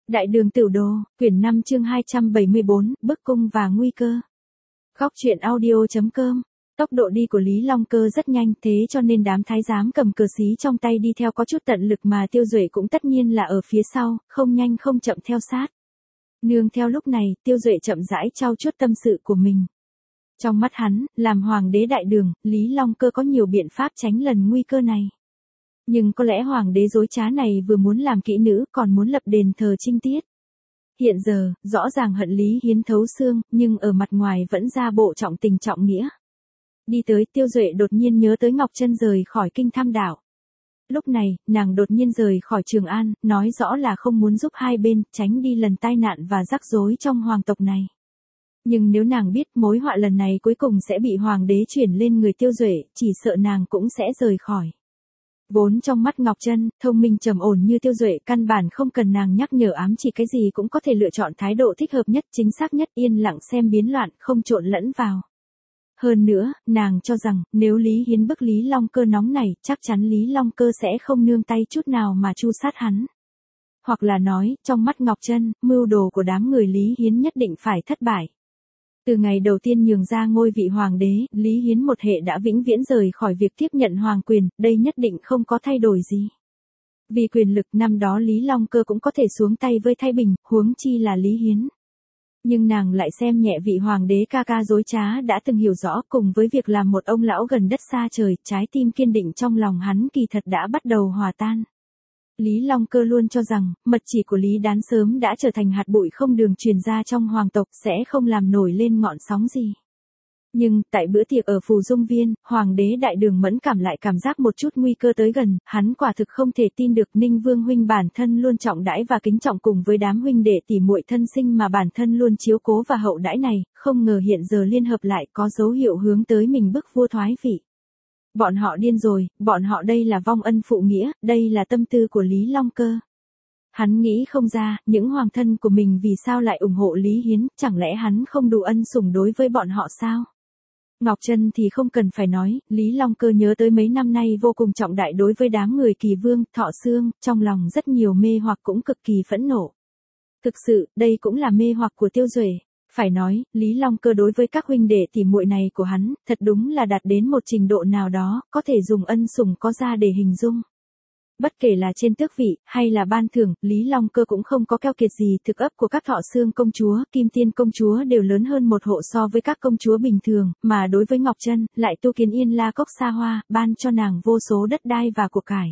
Đại đường Tửu Đồ, quyển 5 chương 274, bức cung và nguy cơ. Góc truyện audio.com. Tốc độ đi của Lý Long Cơ rất nhanh, thế cho nên đám thái giám cầm cờ xí trong tay đi theo có chút tận lực mà Tiêu Duệ cũng tất nhiên là ở phía sau, không nhanh không chậm theo sát. Nương theo lúc này, Tiêu Duệ chậm rãi trao chuốt tâm sự của mình. Trong mắt hắn, làm hoàng đế đại đường, Lý Long Cơ có nhiều biện pháp tránh lần nguy cơ này. Nhưng có lẽ hoàng đế dối trá này vừa muốn làm kỹ nữ còn muốn lập đền thờ trinh tiết. Hiện giờ, rõ ràng hận Lý Hiến thấu xương, nhưng ở mặt ngoài vẫn ra bộ trọng tình trọng nghĩa. Đi tới Tiêu Duệ đột nhiên nhớ tới Ngọc Chân rời khỏi kinh Tham Đảo. Lúc này, nàng đột nhiên rời khỏi Trường An, nói rõ là không muốn giúp hai bên, tránh đi lần tai nạn và rắc rối trong hoàng tộc này. Nhưng nếu nàng biết mối họa lần này cuối cùng sẽ bị hoàng đế chuyển lên người Tiêu Duệ, chỉ sợ nàng cũng sẽ rời khỏi. Vốn trong mắt Ngọc Chân, thông minh trầm ổn như Tiêu Duệ căn bản không cần nàng nhắc nhở ám chỉ cái gì cũng có thể lựa chọn thái độ thích hợp nhất, chính xác nhất, yên lặng xem biến loạn, không trộn lẫn vào. Hơn nữa, nàng cho rằng, nếu Lý Hiến bức Lý Long Cơ nóng này, chắc chắn Lý Long Cơ sẽ không nương tay chút nào mà tru sát hắn. Hoặc là nói, trong mắt Ngọc Chân, mưu đồ của đám người Lý Hiến nhất định phải thất bại. Từ ngày đầu tiên nhường ra ngôi vị hoàng đế, Lý Hiến một hệ đã vĩnh viễn rời khỏi việc tiếp nhận hoàng quyền, đây nhất định không có thay đổi gì. Vì quyền lực năm đó Lý Long Cơ cũng có thể xuống tay với Thái Bình, huống chi là Lý Hiến. Nhưng nàng lại xem nhẹ vị hoàng đế ca ca dối trá đã từng hiểu rõ, cùng với việc làm một ông lão gần đất xa trời, trái tim kiên định trong lòng hắn kỳ thật đã bắt đầu hòa tan. Lý Long Cơ luôn cho rằng, mật chỉ của Lý Đán sớm đã trở thành hạt bụi không đường truyền ra trong hoàng tộc, sẽ không làm nổi lên ngọn sóng gì. Nhưng, tại bữa tiệc ở Phù Dung Viên, hoàng đế đại đường mẫn cảm lại cảm giác một chút nguy cơ tới gần, hắn quả thực không thể tin được Ninh Vương huynh bản thân luôn trọng đãi và kính trọng cùng với đám huynh đệ tỉ muội thân sinh mà bản thân luôn chiếu cố và hậu đãi này, không ngờ hiện giờ liên hợp lại có dấu hiệu hướng tới mình bức vua thoái vị. Bọn họ điên rồi, bọn họ đây là vong ân phụ nghĩa, đây là tâm tư của Lý Long Cơ. Hắn nghĩ không ra, những hoàng thân của mình vì sao lại ủng hộ Lý Hiến, chẳng lẽ hắn không đủ ân sủng đối với bọn họ sao? Ngọc Chân thì không cần phải nói, Lý Long Cơ nhớ tới mấy năm nay vô cùng trọng đại đối với đám người Kỳ Vương, Thọ Xương, trong lòng rất nhiều mê hoặc cũng cực kỳ phẫn nộ. Thực sự, đây cũng là mê hoặc của Tiêu Duệ. Phải nói, Lý Long Cơ đối với các huynh đệ tỉ muội này của hắn, thật đúng là đạt đến một trình độ nào đó, có thể dùng ân sủng có ra để hình dung. Bất kể là trên tước vị, hay là ban thưởng, Lý Long Cơ cũng không có keo kiệt gì, thực ấp của các Thọ Xương công chúa, Kim Tiên công chúa đều lớn hơn một hộ so với các công chúa bình thường, mà đối với Ngọc Chân, lại tu kiến Yên La Cốc xa hoa, ban cho nàng vô số đất đai và của cải.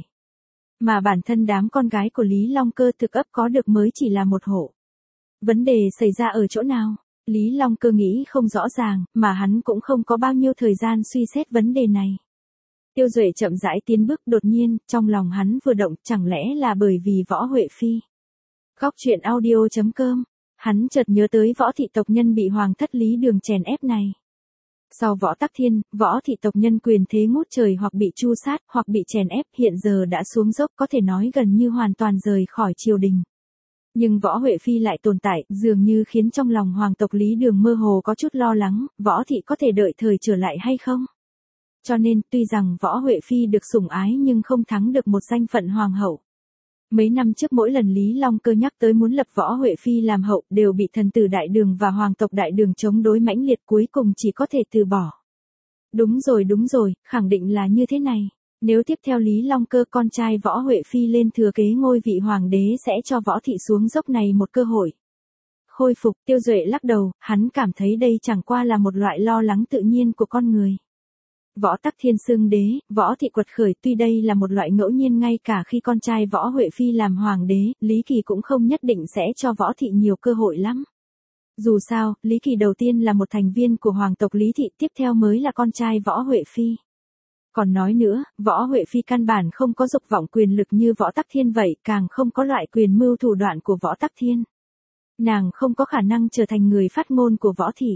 Mà bản thân đám con gái của Lý Long Cơ thực ấp có được mới chỉ là một hộ. Vấn đề xảy ra ở chỗ nào? Lý Long Cơ nghĩ không rõ ràng, mà hắn cũng không có bao nhiêu thời gian suy xét vấn đề này. Tiêu Duệ chậm rãi tiến bước, đột nhiên, trong lòng hắn vừa động, chẳng lẽ là bởi vì Võ Huệ Phi. Góc truyện audio.com, hắn chợt nhớ tới Võ thị tộc nhân bị hoàng thất Lý Đường chèn ép này. Sau Võ Tắc Thiên, Võ thị tộc nhân quyền thế ngút trời hoặc bị tru sát, hoặc bị chèn ép, hiện giờ đã xuống dốc, có thể nói gần như hoàn toàn rời khỏi triều đình. Nhưng Võ Huệ Phi lại tồn tại, dường như khiến trong lòng hoàng tộc Lý Đường mơ hồ có chút lo lắng, Võ thị có thể đợi thời trở lại hay không? Cho nên, tuy rằng Võ Huệ Phi được sủng ái nhưng không thắng được một danh phận hoàng hậu. Mấy năm trước mỗi lần Lý Long Cơ nhắc tới muốn lập Võ Huệ Phi làm hậu, đều bị thần tử đại đường và hoàng tộc đại đường chống đối mãnh liệt, cuối cùng chỉ có thể từ bỏ. Đúng rồi, khẳng định là như thế này. Nếu tiếp theo Lý Long Cơ con trai Võ Huệ Phi lên thừa kế ngôi vị hoàng đế sẽ cho Võ thị xuống dốc này một cơ hội. Khôi phục, Tiêu Duệ lắc đầu, hắn cảm thấy đây chẳng qua là một loại lo lắng tự nhiên của con người. Võ Tắc Thiên xưng đế, Võ thị quật khởi, tuy đây là một loại ngẫu nhiên, ngay cả khi con trai Võ Huệ Phi làm hoàng đế, Lý Kỳ cũng không nhất định sẽ cho Võ thị nhiều cơ hội lắm. Dù sao, Lý Kỳ đầu tiên là một thành viên của hoàng tộc Lý thị, tiếp theo mới là con trai Võ Huệ Phi. Còn nói nữa, Võ Huệ Phi căn bản không có dục vọng quyền lực như Võ Tắc Thiên vậy, càng không có loại quyền mưu thủ đoạn của Võ Tắc Thiên. Nàng không có khả năng trở thành người phát ngôn của Võ thị.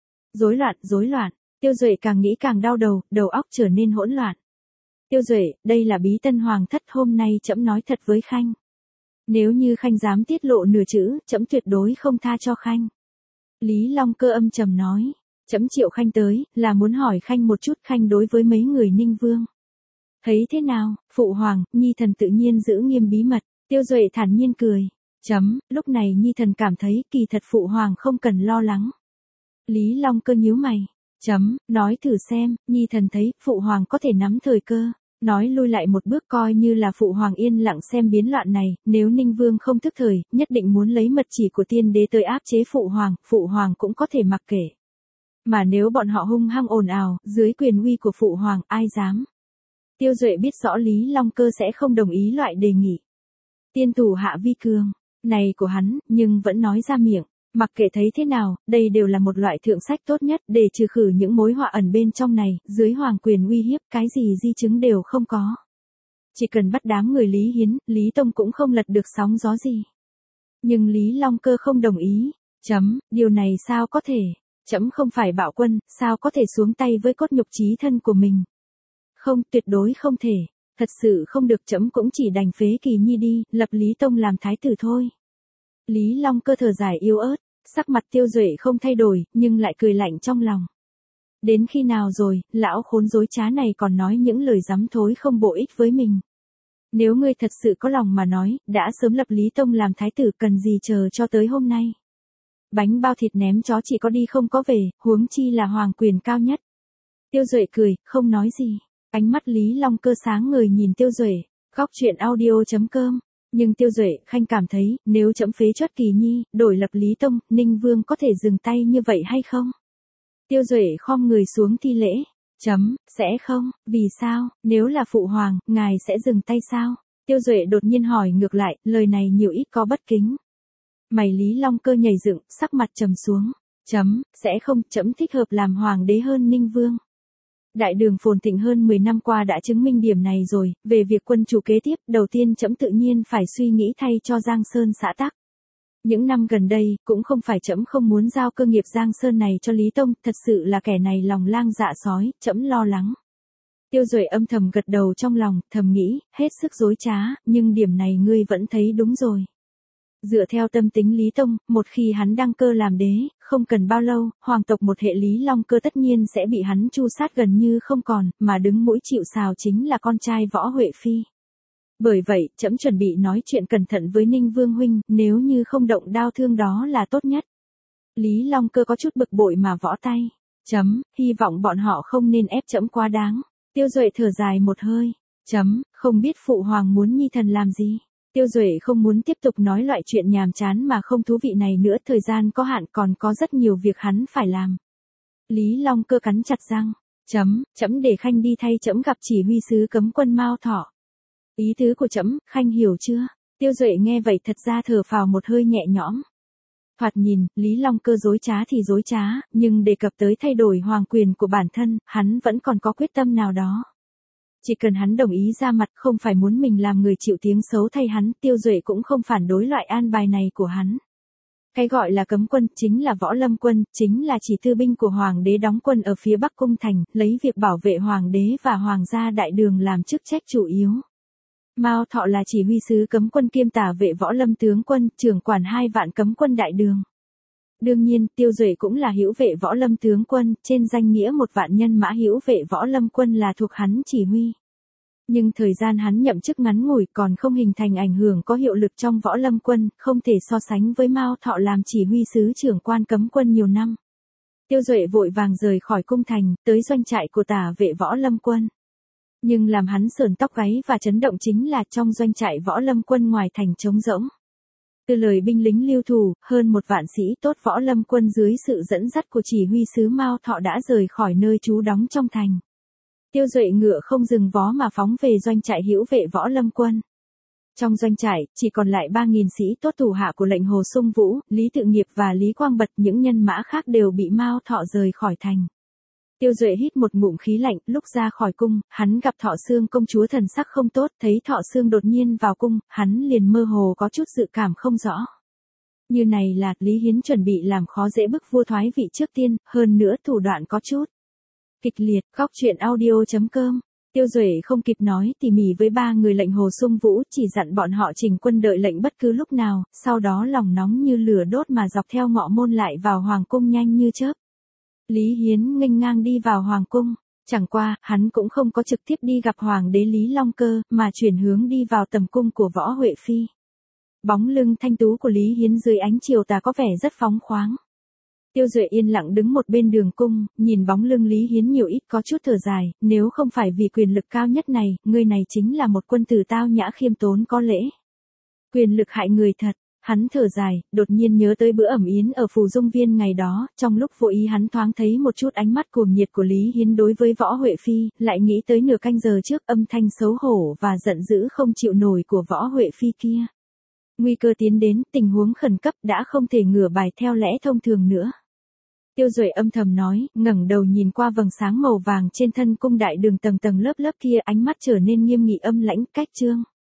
Rối loạn. Tiêu Duệ càng nghĩ càng đau đầu, đầu óc trở nên hỗn loạn. Tiêu Duệ, đây là bí tân hoàng thất, hôm nay trẫm nói thật với Khanh. Nếu như Khanh dám tiết lộ nửa chữ, trẫm tuyệt đối không tha cho Khanh. Lý Long Cơ âm trầm nói, trẫm triệu Khanh tới, là muốn hỏi Khanh một chút, Khanh đối với mấy người Ninh Vương. Thấy thế nào, phụ hoàng, nhi thần tự nhiên giữ nghiêm bí mật. Tiêu Duệ thản nhiên cười. Lúc này Nhi Thần cảm thấy kỳ thật phụ hoàng không cần lo lắng. Lý Long Cơ nhíu mày. Nói thử xem, Nhi Thần thấy phụ hoàng có thể nắm thời cơ. Nói lui lại một bước coi như là phụ hoàng yên lặng xem biến loạn này, nếu Ninh Vương không thức thời, nhất định muốn lấy mật chỉ của tiên đế tới áp chế phụ hoàng cũng có thể mặc kệ. Mà nếu bọn họ hung hăng ồn ào, dưới quyền uy của phụ hoàng, ai dám. Tiêu Duệ biết rõ Lý Long Cơ sẽ không đồng ý loại đề nghị. Tiên thủ hạ vi cường, này của hắn, nhưng vẫn nói ra miệng. Mặc kệ thấy thế nào, đây đều là một loại thượng sách tốt nhất để trừ khử những mối họa ẩn bên trong này, dưới hoàng quyền uy hiếp, cái gì di chứng đều không có. Chỉ cần bắt đám người Lý Hiến, Lý Tông cũng không lật được sóng gió gì. Nhưng Lý Long Cơ không đồng ý. Điều này sao có thể? Trẫm không phải bạo quân, sao có thể xuống tay với cốt nhục chí thân của mình? Không, tuyệt đối không thể. Thật sự không được, trẫm cũng chỉ đành phế Kỳ Nhi đi, lập Lý Tông làm thái tử thôi. Lý Long Cơ thở dài yếu ớt, sắc mặt Tiêu Duệ không thay đổi, nhưng lại cười lạnh trong lòng. Đến khi nào rồi, lão khốn dối trá này còn nói những lời dám thối không bổ ích với mình. Nếu ngươi thật sự có lòng mà nói, đã sớm lập Lý Tông làm thái tử, cần gì chờ cho tới hôm nay. Bánh bao thịt ném chó chỉ có đi không có về, huống chi là hoàng quyền cao nhất. Tiêu Duệ cười, không nói gì. Ánh mắt Lý Long Cơ sáng ngời nhìn Tiêu Duệ. Góc truyện audio.com. Nhưng Tiêu Duệ Khanh cảm thấy, nếu trẫm phế chốt Kỳ Nhi, đổi lập Lý Tông, Ninh Vương có thể dừng tay như vậy hay không? Tiêu Duệ khom người xuống thi lễ. Sẽ không, vì sao, nếu là phụ hoàng, ngài sẽ dừng tay sao? Tiêu Duệ đột nhiên hỏi ngược lại, lời này nhiều ít có bất kính. Mày Lý Long Cơ nhảy dựng, sắc mặt trầm xuống. Sẽ không, trẫm thích hợp làm hoàng đế hơn Ninh Vương. Đại đường phồn thịnh hơn 10 năm qua đã chứng minh điểm này rồi, về việc quân chủ kế tiếp, đầu tiên trẫm tự nhiên phải suy nghĩ thay cho Giang Sơn xã tắc. Những năm gần đây, cũng không phải trẫm không muốn giao cơ nghiệp Giang Sơn này cho Lý Tông, thật sự là kẻ này lòng lang dạ sói, trẫm lo lắng. Tiêu Duệ âm thầm gật đầu trong lòng, thầm nghĩ, hết sức dối trá, nhưng điểm này ngươi vẫn thấy đúng rồi. Dựa theo tâm tính Lý Tông, một khi hắn đăng cơ làm đế, không cần bao lâu, hoàng tộc một hệ Lý Long Cơ tất nhiên sẽ bị hắn tru sát gần như không còn, mà đứng mũi chịu sào chính là con trai Võ Huệ Phi. Bởi vậy, trẫm chuẩn bị nói chuyện cẩn thận với Ninh Vương huynh, nếu như không động đao thương đó là tốt nhất. Lý Long Cơ có chút bực bội mà võ tay. Hy vọng bọn họ không nên ép trẫm quá đáng. Tiêu Duệ thở dài một hơi. Không biết phụ hoàng muốn Nhi Thần làm gì. Tiêu Duệ không muốn tiếp tục nói loại chuyện nhàm chán mà không thú vị này nữa, thời gian có hạn, còn có rất nhiều việc hắn phải làm. Lý Long Cơ cắn chặt răng. Trẫm để Khanh đi thay trẫm gặp chỉ huy sứ cấm quân Mao Thọ. Ý tứ của trẫm, Khanh hiểu chưa? Tiêu Duệ nghe vậy thật ra thở phào một hơi nhẹ nhõm. Thoạt nhìn, Lý Long Cơ dối trá thì dối trá, nhưng đề cập tới thay đổi hoàng quyền của bản thân, hắn vẫn còn có quyết tâm nào đó. Chỉ cần hắn đồng ý ra mặt, không phải muốn mình làm người chịu tiếng xấu thay hắn, Tiêu Duệ cũng không phản đối loại an bài này của hắn. Cái gọi là cấm quân, chính là võ lâm quân, chính là chỉ tư binh của hoàng đế đóng quân ở phía Bắc Cung Thành, lấy việc bảo vệ hoàng đế và hoàng gia đại đường làm chức trách chủ yếu. Mao Thọ là chỉ huy sứ cấm quân kiêm tả vệ võ lâm tướng quân, trưởng quản 2 vạn cấm quân đại đường. Đương nhiên, Tiêu Duệ cũng là hữu vệ võ lâm tướng quân, trên danh nghĩa 1 vạn nhân mã hữu vệ võ lâm quân là thuộc hắn chỉ huy. Nhưng thời gian hắn nhậm chức ngắn ngủi, còn không hình thành ảnh hưởng có hiệu lực trong võ lâm quân, không thể so sánh với Mao Thọ làm chỉ huy sứ trưởng quan cấm quân nhiều năm. Tiêu Duệ vội vàng rời khỏi cung thành, tới doanh trại của tả vệ võ lâm quân. Nhưng làm hắn sởn tóc gáy và chấn động chính là trong doanh trại võ lâm quân ngoài thành trống rỗng. Từ lời binh lính lưu thủ, hơn 1 vạn sĩ tốt võ lâm quân dưới sự dẫn dắt của chỉ huy sứ Mao Thọ đã rời khỏi nơi trú đóng trong thành. Tiêu Duệ ngựa không dừng vó mà phóng về doanh trại hữu vệ võ lâm quân. Trong doanh trại, chỉ còn lại 3.000 sĩ tốt thủ hạ của lệnh Hồ Sung Vũ, Lý Tự Nghiệp và Lý Quang Bật, những nhân mã khác đều bị Mao Thọ rời khỏi thành. Tiêu Duệ hít một ngụm khí lạnh, lúc ra khỏi cung, hắn gặp Thọ Xương công chúa thần sắc không tốt, thấy Thọ Xương đột nhiên vào cung, hắn liền mơ hồ có chút dự cảm không rõ. Như này là, Lý Hiến chuẩn bị làm khó dễ bức vua thoái vị trước tiên, hơn nữa thủ đoạn có chút kịch liệt. Góc truyện audio.com. Tiêu Duệ không kịp nói tỉ mỉ với 3 người lệnh Hồ Sung Vũ, chỉ dặn bọn họ chỉnh quân đợi lệnh bất cứ lúc nào, sau đó lòng nóng như lửa đốt mà dọc theo ngọ môn lại vào hoàng cung nhanh như chớp. Lý Hiến nghênh ngang đi vào hoàng cung, chẳng qua, hắn cũng không có trực tiếp đi gặp hoàng đế Lý Long Cơ, mà chuyển hướng đi vào tầm cung của Võ Huệ Phi. Bóng lưng thanh tú của Lý Hiến dưới ánh chiều tà có vẻ rất phóng khoáng. Tiêu Duệ yên lặng đứng một bên đường cung, nhìn bóng lưng Lý Hiến nhiều ít có chút thở dài, nếu không phải vì quyền lực cao nhất này, người này chính là một quân tử tao nhã khiêm tốn có lễ. Quyền lực hại người thật, hắn thở dài, đột nhiên nhớ tới bữa ẩm yến ở Phù Dung Viên ngày đó, trong lúc vô ý hắn thoáng thấy một chút ánh mắt cuồng nhiệt của Lý Hiến đối với Võ Huệ Phi, lại nghĩ tới nửa canh giờ trước âm thanh xấu hổ và giận dữ không chịu nổi của Võ Huệ Phi kia. Nguy cơ tiến đến, tình huống khẩn cấp đã không thể ngửa bài theo lẽ thông thường nữa. Tiêu Duệ âm thầm nói, ngẩng đầu nhìn qua vầng sáng màu vàng trên thân cung đại đường tầng tầng lớp lớp kia, ánh mắt trở nên nghiêm nghị âm lãnh, cách trương.